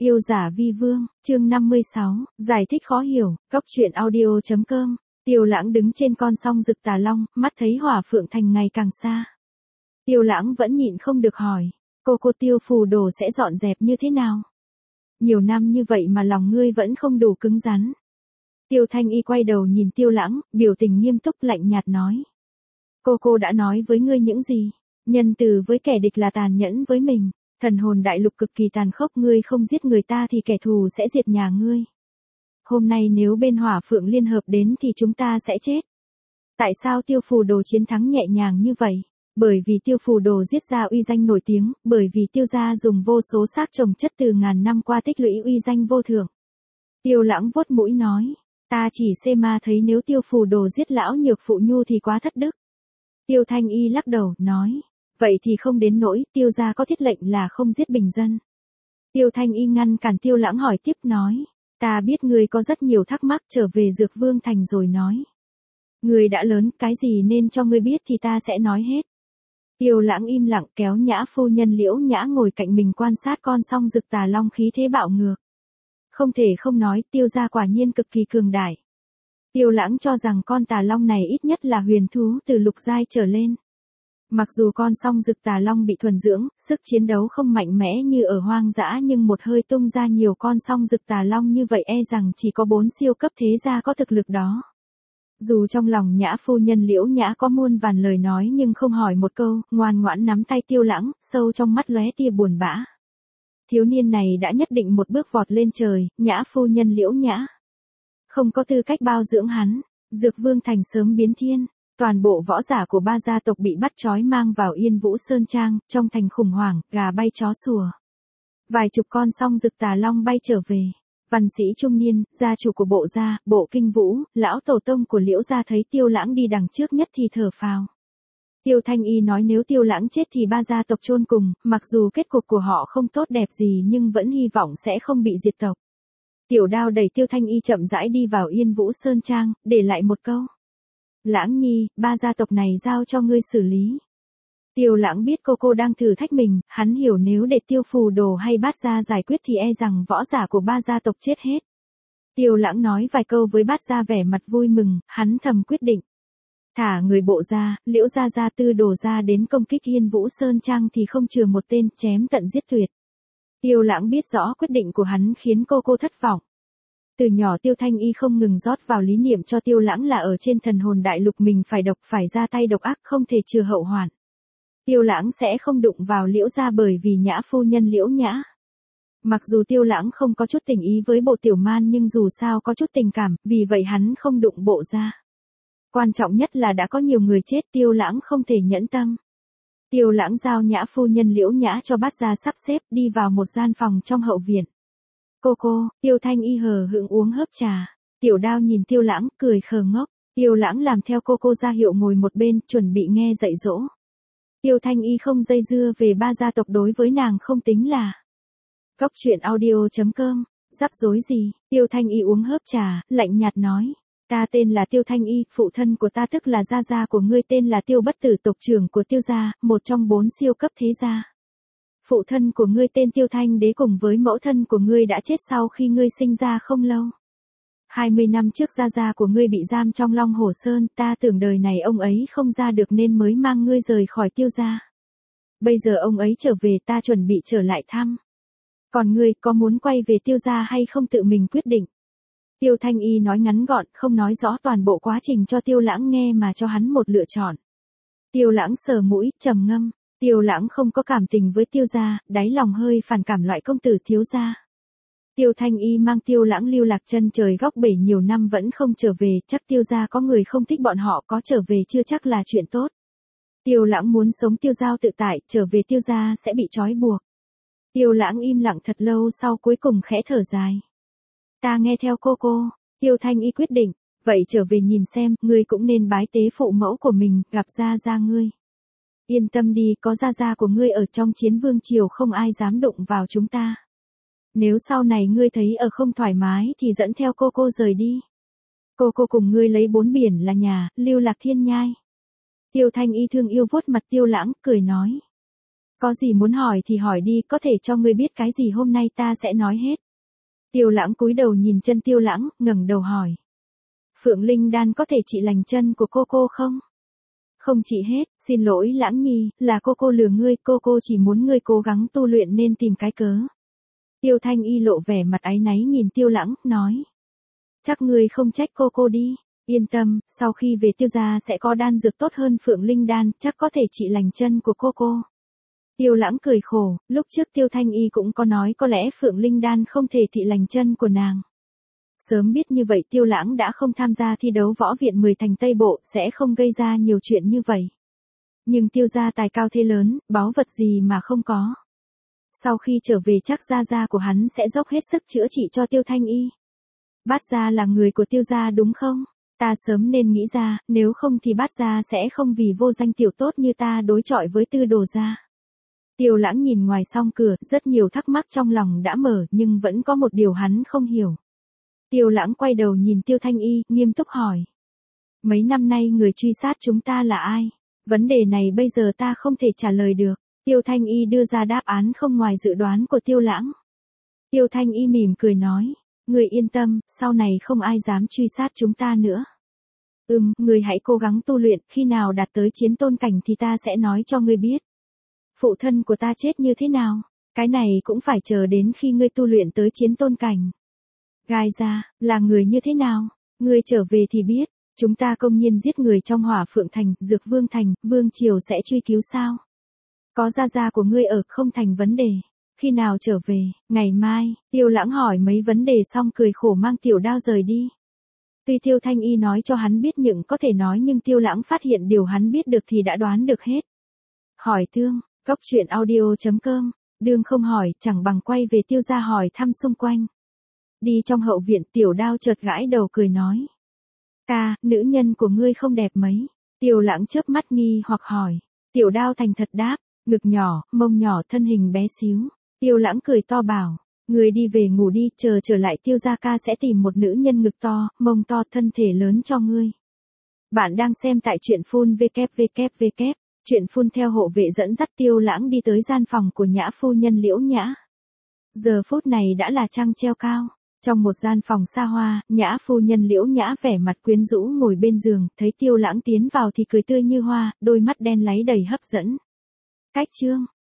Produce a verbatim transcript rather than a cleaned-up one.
Yêu giả vi vương, chương năm mươi sáu, giải thích khó hiểu, góc truyện audio.com. Tiêu Lãng đứng trên con song rực tà long, mắt thấy hỏa phượng thành ngày càng xa. Tiêu Lãng vẫn nhịn không được hỏi, cô cô Tiêu phù đồ sẽ dọn dẹp như thế nào? Nhiều năm như vậy mà lòng ngươi vẫn không đủ cứng rắn. Tiêu Thanh Y quay đầu nhìn Tiêu Lãng, biểu tình nghiêm túc lạnh nhạt nói. Cô cô đã nói với ngươi những gì? Nhân từ với kẻ địch là tàn nhẫn với mình. Thần hồn đại lục cực kỳ tàn khốc, ngươi không giết người ta thì kẻ thù sẽ diệt nhà ngươi. Hôm nay nếu bên hỏa phượng liên hợp đến thì chúng ta sẽ chết. Tại sao Tiêu phù đồ chiến thắng nhẹ nhàng như vậy? Bởi vì Tiêu phù đồ giết ra uy danh nổi tiếng, bởi vì Tiêu gia dùng vô số xác trồng chất từ ngàn năm qua tích lũy uy danh vô thượng. Tiêu Lãng vuốt mũi nói, ta chỉ xê ma thấy nếu Tiêu phù đồ giết lão nhược phụ nhu thì quá thất đức. Tiêu Thanh Y lắc đầu, nói. Vậy thì không đến nỗi, Tiêu gia có thiết lệnh là không giết bình dân. Tiêu Thanh Y ngăn cản Tiêu Lãng hỏi tiếp nói. Ta biết ngươi có rất nhiều thắc mắc, trở về Dược Vương Thành rồi nói. Ngươi đã lớn, cái gì nên cho ngươi biết thì ta sẽ nói hết. Tiêu Lãng im lặng kéo Nhã phu nhân Liễu Nhã ngồi cạnh mình quan sát con song rực tà long khí thế bạo ngược. Không thể không nói, Tiêu gia quả nhiên cực kỳ cường đại. Tiêu Lãng cho rằng con tà long này ít nhất là huyền thú từ lục giai trở lên. Mặc dù con song rực tà long bị thuần dưỡng, sức chiến đấu không mạnh mẽ như ở hoang dã nhưng một hơi tung ra nhiều con song rực tà long như vậy e rằng chỉ có bốn siêu cấp thế gia có thực lực đó. Dù trong lòng Nhã phu nhân Liễu Nhã có muôn vàn lời nói nhưng không hỏi một câu, ngoan ngoãn nắm tay Tiêu Lãng, sâu trong mắt lóe tia buồn bã. Thiếu niên này đã nhất định một bước vọt lên trời, Nhã phu nhân Liễu Nhã không có tư cách bao dưỡng hắn. Dược Vương Thành sớm biến thiên. Toàn bộ võ giả của ba gia tộc bị bắt trói mang vào Yên Vũ Sơn Trang, trong thành khủng hoảng, gà bay chó sủa. Vài chục con song rực tà long bay trở về. Văn sĩ trung niên, gia chủ của bộ gia, bộ kinh vũ, lão tổ tông của Liễu gia thấy Tiêu Lãng đi đằng trước nhất thì thở phào. Tiêu Thanh Y nói nếu Tiêu Lãng chết thì ba gia tộc chôn cùng, mặc dù kết cục của họ không tốt đẹp gì nhưng vẫn hy vọng sẽ không bị diệt tộc. Tiểu Đao đẩy Tiêu Thanh Y chậm rãi đi vào Yên Vũ Sơn Trang, để lại một câu. Lãng nhi, ba gia tộc này giao cho ngươi xử lý. Tiêu Lãng biết cô cô đang thử thách mình, hắn hiểu nếu để Tiêu phù đồ hay Bát gia giải quyết thì e rằng võ giả của ba gia tộc chết hết. Tiêu Lãng nói vài câu với Bát gia vẻ mặt vui mừng, hắn thầm quyết định. Thả người bộ gia, Liễu gia gia tư đồ gia đến công kích Yên Vũ Sơn Trang thì không chừa một tên, chém tận giết tuyệt. Tiêu Lãng biết rõ quyết định của hắn khiến cô cô thất vọng. Từ nhỏ Tiêu Thanh Y không ngừng rót vào lý niệm cho Tiêu Lãng là ở trên thần hồn đại lục mình phải độc, phải ra tay độc ác, không thể chừa hậu hoạn. Tiêu Lãng sẽ không đụng vào Liễu gia bởi vì Nhã phu nhân Liễu Nhã. Mặc dù Tiêu Lãng không có chút tình ý với bộ tiểu man nhưng dù sao có chút tình cảm, vì vậy hắn không đụng bộ gia. Quan trọng nhất là đã có nhiều người chết, Tiêu Lãng không thể nhẫn tâm. Tiêu Lãng giao Nhã phu nhân Liễu Nhã cho Bát gia sắp xếp, đi vào một gian phòng trong hậu viện. Cô cô, Tiêu Thanh Y hờ hững uống hớp trà. Tiểu Đao nhìn Tiêu Lãng, cười khờ ngốc. Tiêu Lãng làm theo cô cô ra hiệu ngồi một bên, chuẩn bị nghe dạy dỗ. Tiêu Thanh Y không dây dưa về ba gia tộc, đối với nàng không tính là. Góc truyện audio.com, rắc rối gì? Tiêu Thanh Y uống hớp trà, lạnh nhạt nói. Ta tên là Tiêu Thanh Y, phụ thân của ta tức là gia gia của ngươi tên là Tiêu Bất Tử, tộc trưởng của Tiêu gia, một trong bốn siêu cấp thế gia. Phụ thân của ngươi tên Tiêu Thanh Đế cùng với mẫu thân của ngươi đã chết sau khi ngươi sinh ra không lâu. hai mươi năm trước gia gia của ngươi bị giam trong Long Hổ Sơn, ta tưởng đời này ông ấy không ra được nên mới mang ngươi rời khỏi Tiêu gia. Bây giờ ông ấy trở về, ta chuẩn bị trở lại thăm. Còn ngươi có muốn quay về Tiêu gia hay không tự mình quyết định. Tiêu Thanh Y nói ngắn gọn, không nói rõ toàn bộ quá trình cho Tiêu Lãng nghe mà cho hắn một lựa chọn. Tiêu Lãng sờ mũi, trầm ngâm. Tiêu Lãng không có cảm tình với Tiêu gia, đáy lòng hơi phản cảm loại công tử thiếu gia. Tiêu Thanh Y mang Tiêu Lãng lưu lạc chân trời góc bể nhiều năm vẫn không trở về, chắc Tiêu gia có người không thích bọn họ, có trở về chưa chắc là chuyện tốt. Tiêu Lãng muốn sống tiêu dao tự tại, trở về Tiêu gia sẽ bị trói buộc. Tiêu Lãng im lặng thật lâu sau cuối cùng khẽ thở dài. Ta nghe theo cô cô. Tiêu Thanh Y quyết định, vậy trở về nhìn xem, ngươi cũng nên bái tế phụ mẫu của mình, gặp gia gia ngươi. Yên tâm đi, có gia gia của ngươi ở trong Chiến Vương triều không ai dám đụng vào chúng ta. Nếu sau này ngươi thấy ở không thoải mái thì dẫn theo cô cô rời đi. Cô cô cùng ngươi lấy bốn biển là nhà, lưu lạc thiên nhai. Tiêu Thanh Y thương yêu vuốt mặt Tiêu Lãng, cười nói. Có gì muốn hỏi thì hỏi đi, có thể cho ngươi biết cái gì hôm nay ta sẽ nói hết. Tiêu Lãng cúi đầu nhìn chân Tiêu Lãng, ngẩng đầu hỏi. Phượng Linh Đan có thể trị lành chân của cô cô không? Không trị hết, xin lỗi Lãng Nhi, là cô cô lừa ngươi, cô cô chỉ muốn ngươi cố gắng tu luyện nên tìm cái cớ. Tiêu Thanh Y lộ vẻ mặt áy náy nhìn Tiêu Lãng, nói. Chắc ngươi không trách cô cô đi, yên tâm, sau khi về Tiêu gia sẽ có đan dược tốt hơn Phượng Linh Đan, chắc có thể trị lành chân của cô cô. Tiêu Lãng cười khổ, lúc trước Tiêu Thanh Y cũng có nói có lẽ Phượng Linh Đan không thể trị lành chân của nàng. Sớm biết như vậy Tiêu Lãng đã không tham gia thi đấu võ viện mười thành Tây Bộ, sẽ không gây ra nhiều chuyện như vậy. Nhưng Tiêu gia tài cao thế lớn, báu vật gì mà không có. Sau khi trở về chắc gia gia của hắn sẽ dốc hết sức chữa trị cho Tiêu Thanh Y. Bát gia là người của Tiêu gia đúng không? Ta sớm nên nghĩ ra, nếu không thì Bát gia sẽ không vì vô danh tiểu tốt như ta đối chọi với Tư Đồ gia. Tiêu Lãng nhìn ngoài song cửa, rất nhiều thắc mắc trong lòng đã mở, nhưng vẫn có một điều hắn không hiểu. Tiêu Lãng quay đầu nhìn Tiêu Thanh Y, nghiêm túc hỏi. Mấy năm nay người truy sát chúng ta là ai? Vấn đề này bây giờ ta không thể trả lời được. Tiêu Thanh Y đưa ra đáp án không ngoài dự đoán của Tiêu Lãng. Tiêu Thanh Y mỉm cười nói. Người yên tâm, sau này không ai dám truy sát chúng ta nữa. Ừm, người hãy cố gắng tu luyện, khi nào đạt tới chiến tôn cảnh thì ta sẽ nói cho ngươi biết. Phụ thân của ta chết như thế nào? Cái này cũng phải chờ đến khi ngươi tu luyện tới chiến tôn cảnh. Gai ra, là người như thế nào? Ngươi trở về thì biết, chúng ta công nhiên giết người trong Hỏa Phượng Thành, Dược Vương Thành, Vương Triều sẽ truy cứu sao? Có gia gia của ngươi ở không thành vấn đề. Khi nào trở về? Ngày mai. Tiêu Lãng hỏi mấy vấn đề xong cười khổ mang tiểu đao rời đi. Tuy Tiêu Thanh Y nói cho hắn biết những có thể nói nhưng Tiêu Lãng phát hiện điều hắn biết được thì đã đoán được hết. Hỏi tương, góc truyện audio chấm com, đương không hỏi, chẳng bằng quay về Tiêu gia hỏi thăm xung quanh. Đi trong hậu viện tiểu đao chợt gãi đầu cười nói. Ca, nữ nhân của ngươi không đẹp mấy. Tiêu Lãng chớp mắt nghi hoặc hỏi. Tiểu đao thành thật đáp, ngực nhỏ, mông nhỏ, thân hình bé xíu. Tiêu Lãng cười to bảo. Ngươi đi về ngủ đi, chờ trở lại Tiêu gia ca sẽ tìm một nữ nhân ngực to, mông to, thân thể lớn cho ngươi. Bạn đang xem tại truyện phun vê kép vê kép vê kép. Truyện phun theo hộ vệ dẫn dắt Tiêu Lãng đi tới gian phòng của Nhã phu nhân Liễu Nhã. Giờ phút này đã là trăng treo cao. Trong một gian phòng xa hoa, Nhã phu nhân Liễu Nhã vẻ mặt quyến rũ ngồi bên giường, thấy Tiêu Lãng tiến vào thì cười tươi như hoa, đôi mắt đen láy đầy hấp dẫn. Cách chương